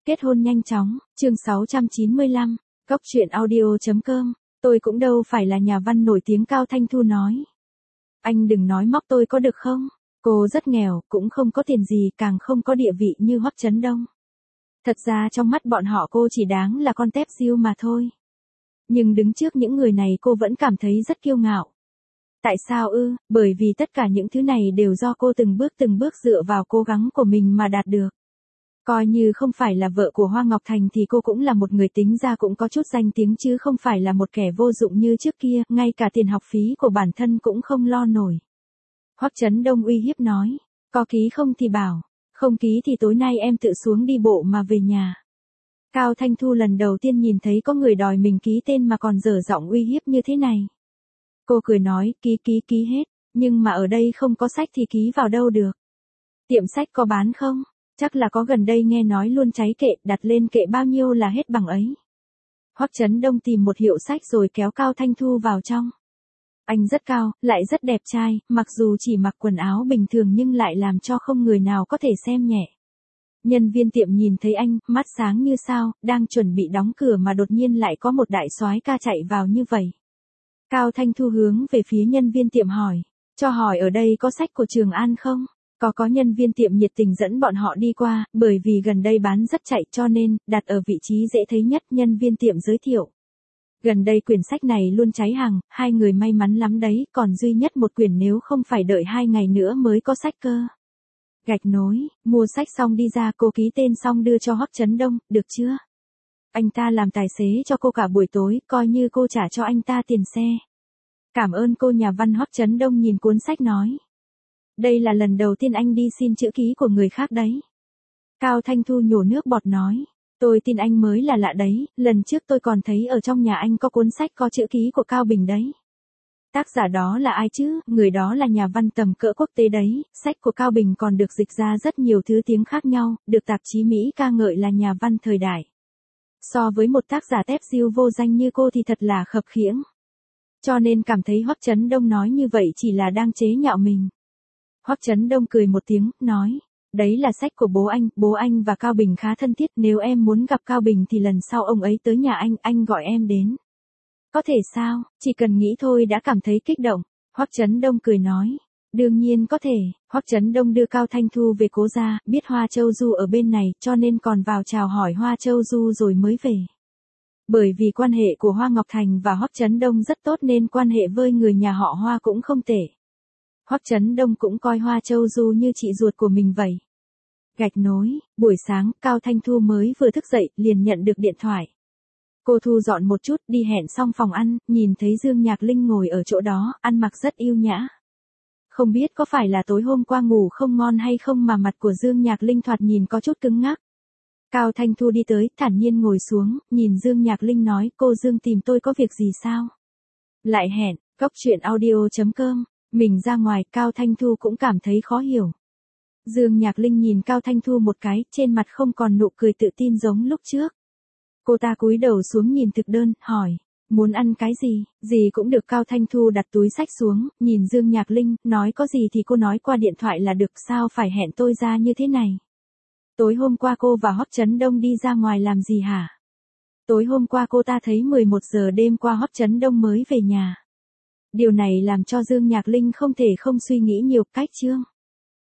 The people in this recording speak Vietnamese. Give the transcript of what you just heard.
Kết hôn nhanh chóng, chương 695, Cốc truyện audio.com, tôi cũng đâu phải là nhà văn nổi tiếng Cao Thanh Thu nói. Anh đừng nói móc tôi có được không? Cô rất nghèo, cũng không có tiền gì, càng không có địa vị như Hoắc Chấn Đông. Thật ra trong mắt bọn họ cô chỉ đáng là con tép diêu mà thôi. Nhưng đứng trước những người này cô vẫn cảm thấy rất kiêu ngạo. Tại sao ư? Bởi vì tất cả những thứ này đều do cô từng bước dựa vào cố gắng của mình mà đạt được. Coi như không phải là vợ của Hoa Ngọc Thành thì cô cũng là một người tính ra cũng có chút danh tiếng chứ không phải là một kẻ vô dụng như trước kia, ngay cả tiền học phí của bản thân cũng không lo nổi. Hoắc Chấn Đông uy hiếp nói, có ký không thì bảo, không ký thì tối nay em tự xuống đi bộ mà về nhà. Cao Thanh Thu lần đầu tiên nhìn thấy có người đòi mình ký tên mà còn dở giọng uy hiếp như thế này. Cô cười nói, ký hết, nhưng mà ở đây không có sách thì ký vào đâu được. Tiệm sách có bán không? Chắc là có, gần đây nghe nói luôn cháy kệ, đặt lên kệ bao nhiêu là hết bằng ấy. Hoắc Chấn Đông tìm một hiệu sách rồi kéo Cao Thanh Thu vào trong. Anh rất cao, lại rất đẹp trai, mặc dù chỉ mặc quần áo bình thường nhưng lại làm cho không người nào có thể xem nhẹ. Nhân viên tiệm nhìn thấy anh, mắt sáng như sao, đang chuẩn bị đóng cửa mà đột nhiên lại có một đại soái ca chạy vào như vậy. Cao Thanh Thu hướng về phía nhân viên tiệm hỏi, cho hỏi ở đây có sách của Trường An không? Có nhân viên tiệm nhiệt tình dẫn bọn họ đi qua, bởi vì gần đây bán rất chạy cho nên, đặt ở vị trí dễ thấy nhất, nhân viên tiệm giới thiệu. Gần đây quyển sách này luôn cháy hàng, hai người may mắn lắm đấy, còn duy nhất một quyển nếu không phải đợi 2 ngày nữa mới có sách cơ. Gạch nối, mua sách xong đi ra cô ký tên xong đưa cho Hoắc Chấn Đông, được chưa? Anh ta làm tài xế cho cô cả buổi tối, coi như cô trả cho anh ta tiền xe. Cảm ơn cô nhà văn. Hoắc Chấn Đông nhìn cuốn sách nói. Đây là lần đầu tiên anh đi xin chữ ký của người khác đấy. Cao Thanh Thu nhổ nước bọt nói. Tôi tin anh mới là lạ đấy, lần trước tôi còn thấy ở trong nhà anh có cuốn sách có chữ ký của Cao Bình đấy. Tác giả đó là ai chứ? Người đó là nhà văn tầm cỡ quốc tế đấy, sách của Cao Bình còn được dịch ra rất nhiều thứ tiếng khác nhau, được tạp chí Mỹ ca ngợi là nhà văn thời đại. So với một tác giả tép diêu vô danh như cô thì thật là khập khiễng. Cho nên cảm thấy Hoắc Chấn Đông nói như vậy chỉ là đang chế nhạo mình. Hoắc Chấn Đông cười một tiếng, nói, đấy là sách của bố anh và Cao Bình khá thân thiết, nếu em muốn gặp Cao Bình thì lần sau ông ấy tới nhà anh gọi em đến. Có thể sao, chỉ cần nghĩ thôi đã cảm thấy kích động. Hoắc Chấn Đông cười nói, đương nhiên có thể. Hoắc Chấn Đông đưa Cao Thanh Thu về cố gia, biết Hoa Châu Du ở bên này cho nên còn vào chào hỏi Hoa Châu Du rồi mới về. Bởi vì quan hệ của Hoa Ngọc Thành và Hoắc Chấn Đông rất tốt nên quan hệ với người nhà họ Hoa cũng không tệ. Hoắc Chấn Đông cũng coi Hoa Châu Du như chị ruột của mình vậy. Gạch nối, buổi sáng, Cao Thanh Thu mới vừa thức dậy, liền nhận được điện thoại. Cô thu dọn một chút, đi hẹn xong phòng ăn, nhìn thấy Dương Nhạc Linh ngồi ở chỗ đó, ăn mặc rất yêu nhã. Không biết có phải là tối hôm qua ngủ không ngon hay không mà mặt của Dương Nhạc Linh thoạt nhìn có chút cứng ngắc. Cao Thanh Thu đi tới, thản nhiên ngồi xuống, nhìn Dương Nhạc Linh nói, cô Dương tìm tôi có việc gì sao? Lại hẹn, Cốc truyện audio.com. Mình ra ngoài, Cao Thanh Thu cũng cảm thấy khó hiểu. Dương Nhạc Linh nhìn Cao Thanh Thu một cái, trên mặt không còn nụ cười tự tin giống lúc trước. Cô ta cúi đầu xuống nhìn thực đơn, hỏi, muốn ăn cái gì? Gì cũng được. Cao Thanh Thu đặt túi sách xuống, nhìn Dương Nhạc Linh, nói có gì thì cô nói qua điện thoại là được, sao phải hẹn tôi ra như thế này? Tối hôm qua cô và Hoắc Chấn Đông đi ra ngoài làm gì hả? Tối hôm qua cô ta thấy 11 giờ đêm qua Hoắc Chấn Đông mới về nhà. Điều này làm cho Dương Nhạc Linh không thể không suy nghĩ nhiều. Cách chương